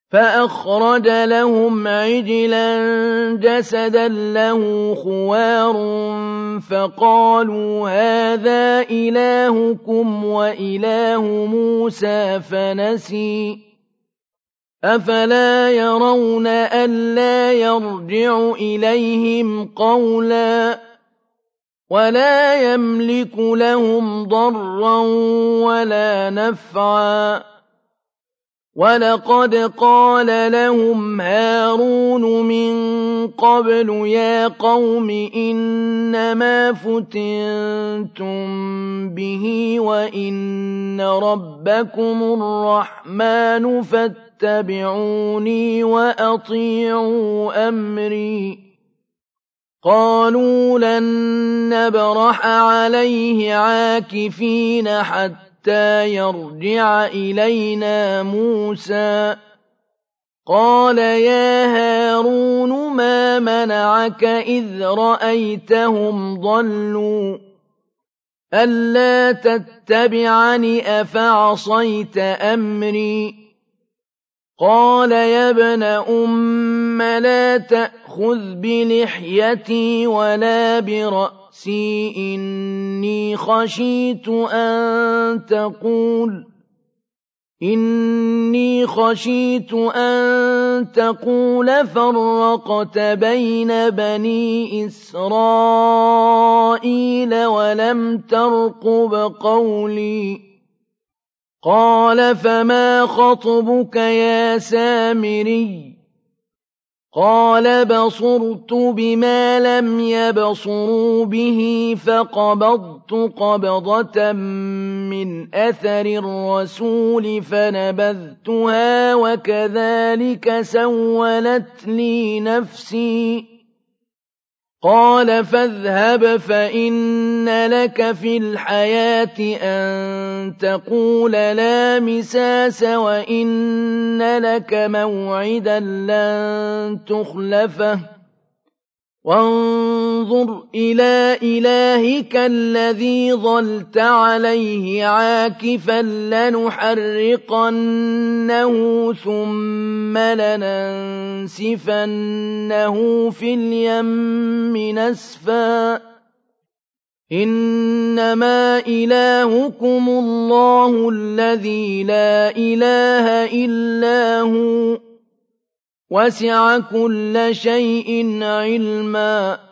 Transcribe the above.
فأخرج لهم عجلا جسدا له خوار فقالوا هذا إلهكم وإله موسى فنسي أفلا يرون ألا يرجع إليهم قولا ولا يملك لهم ضرا ولا نفعا ولقد قال لهم هارون من قبل يا قوم إنما فتنتم به وإن ربكم الرحمن فاتبعوني وأطيعوا أمري قالوا لن نبرح عليه عاكفين حتى يرجع إلينا موسى قال يا هارون ما منعك إذ رأيتهم ضلوا ألا تتبعني أفعصيت أمري قال يا ابن أم لا تأخذ بلحيتي ولا برأسي إني خشيت أن تقول فرقت بين بني إسرائيل ولم ترقب قولي قال فما خطبك يا سامري قال بصرت بما لم يبصروا به فقبضت قبضة من أثر الرسول فنبذتها وكذلك سولت لي نفسي قال فاذهب فإن لك في الحياة أن تقول لا مساس وإن لك موعدا لن تخلفه وانظر إلى إلهك الذي ظلت عليه عاكفا لنحرقنه ثم لننسفنه في اليم نسفا إنما إلهكم الله الذي لا إله إلا هو وسع كل شيء علما